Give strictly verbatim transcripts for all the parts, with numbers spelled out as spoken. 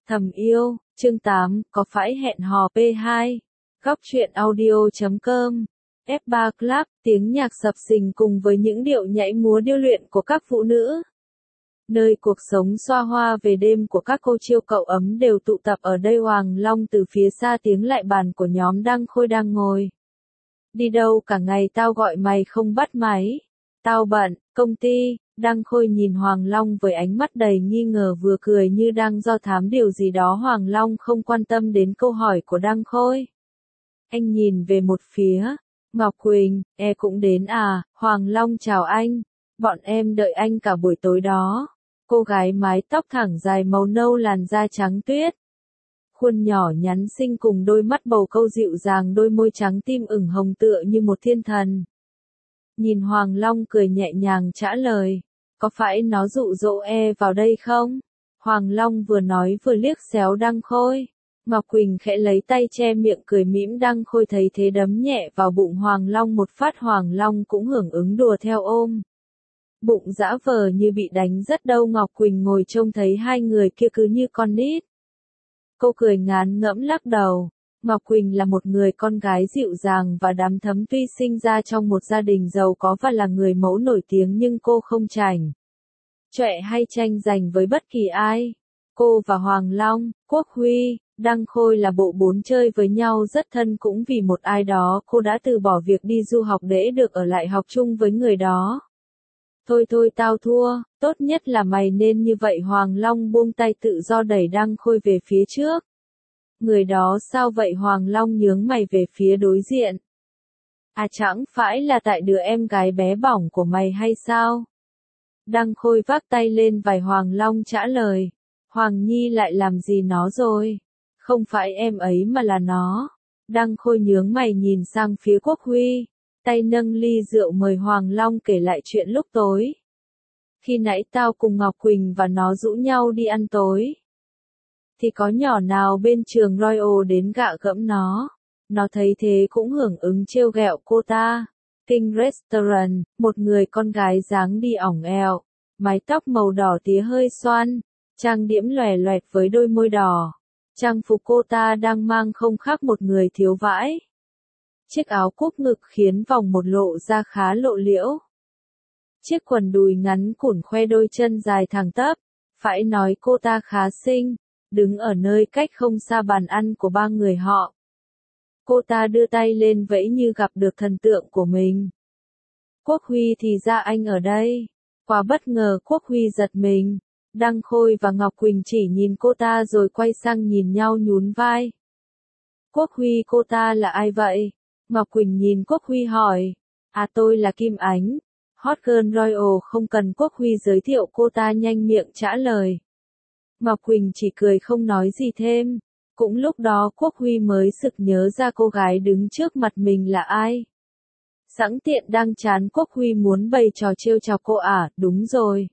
Thầm yêu, chương tám, có phải hẹn hò pê hai? Góc truyện audio chấm com. ép ba Club, tiếng nhạc sập sình cùng với những điệu nhảy múa điêu luyện của các phụ nữ. Nơi cuộc sống xoa hoa về đêm của các cô chiêu cậu ấm đều tụ tập ở đây. Hoàng Long từ phía xa tiếng lại bàn của nhóm Đăng Khôi đang ngồi. Đi đâu cả ngày tao gọi mày không bắt máy. Tao bận, công ty. Đăng Khôi nhìn Hoàng Long với ánh mắt đầy nghi ngờ, vừa cười như đang do thám điều gì đó. Hoàng Long không quan tâm đến câu hỏi của Đăng Khôi. Anh nhìn về một phía. Ngọc Quỳnh, e cũng đến à? Hoàng Long chào anh. Bọn em đợi anh cả buổi tối đó. Cô gái mái tóc thẳng dài màu nâu, làn da trắng tuyết. Khuôn nhỏ nhắn xinh cùng đôi mắt bầu câu dịu dàng, đôi môi trắng tim ửng hồng tựa như một thiên thần. Nhìn Hoàng Long cười nhẹ nhàng trả lời. Có phải nó dụ dỗ e vào đây không? Hoàng Long vừa nói vừa liếc xéo Đăng Khôi. Ngọc Quỳnh khẽ lấy tay che miệng cười mỉm. Đăng Khôi thấy thế đấm nhẹ vào bụng Hoàng Long một phát. Hoàng Long cũng hưởng ứng đùa theo ôm. Bụng dã vờ như bị đánh rất đau. Ngọc Quỳnh ngồi trông thấy hai người kia cứ như con nít. Cô cười ngán ngẫm lắc đầu. Ngọc Quỳnh là một người con gái dịu dàng và đắm thấm, tuy sinh ra trong một gia đình giàu có và là người mẫu nổi tiếng, nhưng cô không chảnh chọe hay tranh giành với bất kỳ ai. Cô và Hoàng Long, Quốc Huy, Đăng Khôi là bộ bốn chơi với nhau rất thân, cũng vì một ai đó cô đã từ bỏ việc đi du học để được ở lại học chung với người đó. Thôi thôi tao thua, tốt nhất là mày nên như vậy. Hoàng Long buông tay tự do đẩy Đăng Khôi về phía trước. Người đó sao vậy? Hoàng Long nhướng mày về phía đối diện. À, chẳng phải là tại đứa em gái bé bỏng của mày hay sao? Đăng Khôi vác tay lên vai Hoàng Long trả lời. Hoàng Nhi lại làm gì nó rồi? Không phải em ấy mà là nó. Đăng Khôi nhướng mày nhìn sang phía Quốc Huy. Tay nâng ly rượu mời Hoàng Long kể lại chuyện lúc tối. Khi nãy tao cùng Ngọc Quỳnh và nó rủ nhau đi ăn tối. Thì có nhỏ nào bên trường Royal đến gạ gẫm nó. Nó thấy thế cũng hưởng ứng trêu ghẹo cô ta. King Restaurant, một người con gái dáng đi ỏng eo. Mái tóc màu đỏ tía hơi xoăn. Trang điểm lòe loẹt với đôi môi đỏ. Trang phục cô ta đang mang không khác một người thiếu vãi. Chiếc áo cúc ngực khiến vòng một lộ ra khá lộ liễu. Chiếc quần đùi ngắn cũn khoe đôi chân dài thẳng tắp. Phải nói cô ta khá xinh. Đứng ở nơi cách không xa bàn ăn của ba người họ. Cô ta đưa tay lên vẫy như gặp được thần tượng của mình. Quốc Huy, thì ra anh ở đây. Quá bất ngờ, Quốc Huy giật mình. Đăng Khôi và Ngọc Quỳnh chỉ nhìn cô ta rồi quay sang nhìn nhau nhún vai. Quốc Huy, cô ta là ai vậy? Ngọc Quỳnh nhìn Quốc Huy hỏi. À, tôi là Kim Ánh. Hot Girl Royal. Không cần Quốc Huy giới thiệu, cô ta nhanh miệng trả lời. Ngọc Quỳnh chỉ cười không nói gì thêm. Cũng lúc đó Quốc Huy mới sực nhớ ra cô gái đứng trước mặt mình là ai. Sẵn tiện đang chán, Quốc Huy muốn bày trò trêu chọc cô. À, đúng rồi.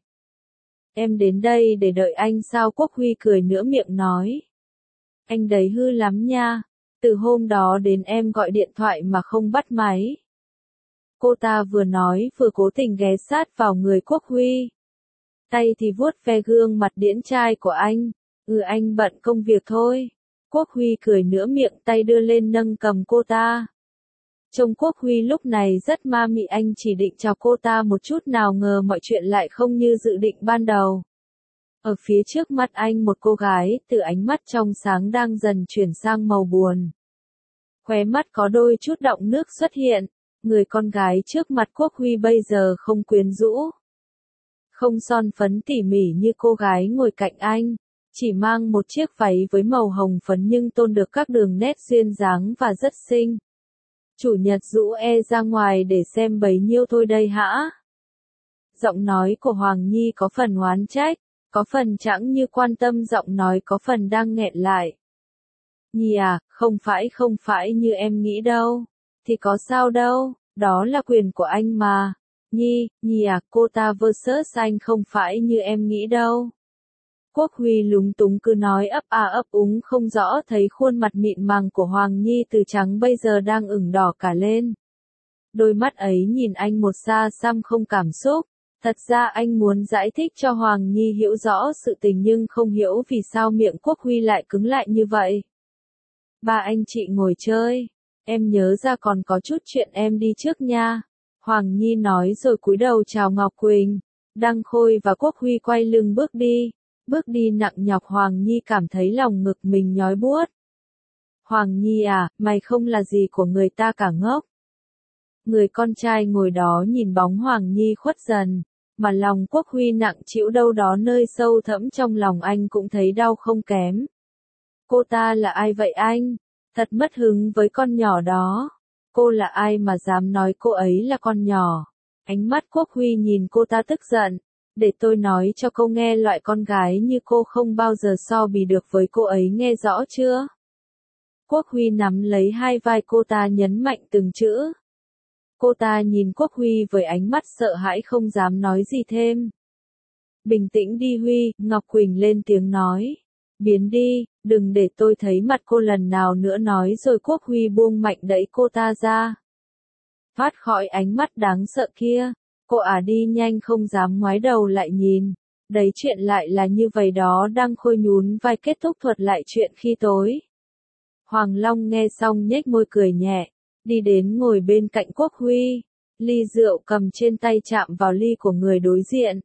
Em đến đây để đợi anh sao? Quốc Huy cười nửa miệng nói. Anh đấy hư lắm nha. Từ hôm đó đến em gọi điện thoại mà không bắt máy. Cô ta vừa nói vừa cố tình ghé sát vào người Quốc Huy. Tay thì vuốt ve gương mặt điển trai của anh. Ừ, anh bận công việc thôi. Quốc Huy cười nửa miệng, tay đưa lên nâng cầm cô ta. Trông Quốc Huy lúc này rất ma mị, anh chỉ định chào cô ta một chút, nào ngờ mọi chuyện lại không như dự định ban đầu. Ở phía trước mắt anh một cô gái, từ ánh mắt trong sáng đang dần chuyển sang màu buồn. Khóe mắt có đôi chút đọng nước xuất hiện. Người con gái trước mặt Quốc Huy bây giờ không quyến rũ, không son phấn tỉ mỉ như cô gái ngồi cạnh anh. Chỉ mang một chiếc váy với màu hồng phấn nhưng tôn được các đường nét duyên dáng và rất xinh. Chủ nhật rủ e ra ngoài để xem bấy nhiêu thôi đây hả? Giọng nói của Hoàng Nhi có phần oán trách, có phần chẳng như quan tâm, giọng nói có phần đang nghẹn lại. Nhi à, không phải không phải như em nghĩ đâu. Thì có sao đâu, đó là quyền của anh mà. Nhi, Nhi à, cô ta versus anh không phải như em nghĩ đâu. Quốc Huy lúng túng cứ nói ấp à ấp úng không rõ, thấy khuôn mặt mịn màng của Hoàng Nhi từ trắng bây giờ đang ửng đỏ cả lên. Đôi mắt ấy nhìn anh một xa xăm không cảm xúc, Thật ra anh muốn giải thích cho Hoàng Nhi hiểu rõ sự tình nhưng không hiểu vì sao miệng Quốc Huy lại cứng lại như vậy. Ba anh chị ngồi chơi, em nhớ ra còn có chút chuyện em đi trước nha. Hoàng Nhi nói rồi cúi đầu chào Ngọc Quỳnh. Đăng Khôi và Quốc Huy quay lưng bước đi. Bước đi nặng nhọc Hoàng Nhi cảm thấy lòng ngực mình nhói buốt. Hoàng Nhi à, mày không là gì của người ta cả ngốc. Người con trai ngồi đó nhìn bóng Hoàng Nhi khuất dần, mà lòng Quốc Huy nặng trĩu đâu đó nơi sâu thẳm trong lòng anh cũng thấy đau không kém. Cô ta là ai vậy anh? Thật mất hứng với con nhỏ đó. Cô là ai mà dám nói cô ấy là con nhỏ? Ánh mắt Quốc Huy nhìn cô ta tức giận. Để tôi nói cho cô nghe loại con gái như cô không bao giờ so bì được với cô ấy nghe rõ chưa? Quốc Huy nắm lấy hai vai cô ta nhấn mạnh từng chữ. Cô ta nhìn Quốc Huy với ánh mắt sợ hãi không dám nói gì thêm. Bình tĩnh đi Huy, Ngọc Quỳnh lên tiếng nói. Biến đi, đừng để tôi thấy mặt cô lần nào nữa nói rồi Quốc Huy buông mạnh đẩy cô ta ra. Thoát khỏi ánh mắt đáng sợ kia, cô à đi nhanh không dám ngoái đầu lại nhìn. Đấy chuyện lại là như vậy đó. Đăng Khôi nhún vai kết thúc thuật lại chuyện khi tối. Hoàng Long nghe xong nhếch môi cười nhẹ, đi đến ngồi bên cạnh Quốc Huy. Ly rượu cầm trên tay chạm vào ly của người đối diện.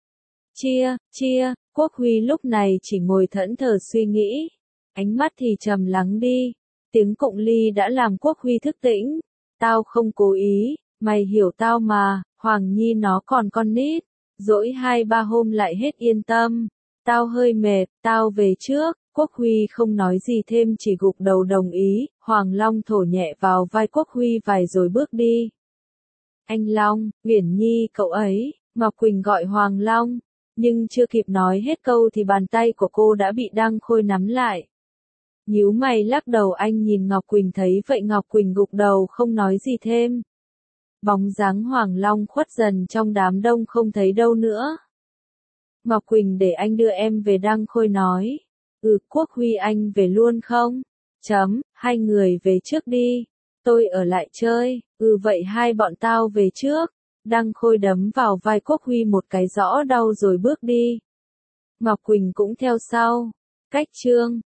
Chia, chia, Quốc Huy lúc này chỉ ngồi thẫn thờ suy nghĩ. Ánh mắt thì trầm lắng đi. Tiếng cụng ly đã làm Quốc Huy thức tỉnh. Tao không cố ý, mày hiểu tao mà, Hoàng Nhi nó còn con nít. Dỗi hai ba hôm lại hết yên tâm. Tao hơi mệt, tao về trước. Quốc Huy không nói gì thêm chỉ gục đầu đồng ý. Hoàng Long thổ nhẹ vào vai Quốc Huy vài rồi bước đi. Anh Long, Uyển Nhi cậu ấy, Ngọc Quỳnh gọi Hoàng Long. Nhưng chưa kịp nói hết câu thì bàn tay của cô đã bị Đăng Khôi nắm lại. Nhíu mày lắc đầu anh nhìn Ngọc Quỳnh thấy vậy Ngọc Quỳnh gục đầu không nói gì thêm. Bóng dáng Hoàng Long khuất dần trong đám đông không thấy đâu nữa. Ngọc Quỳnh để anh đưa em về Đăng Khôi nói. Ừ Quốc Huy anh về luôn không? Chấm, hai người về trước đi. Tôi ở lại chơi. Ừ vậy hai bọn tao về trước. Đăng Khôi đấm vào vai Quốc Huy một cái rõ đau rồi bước đi. Ngọc Quỳnh cũng theo sau. Cách chương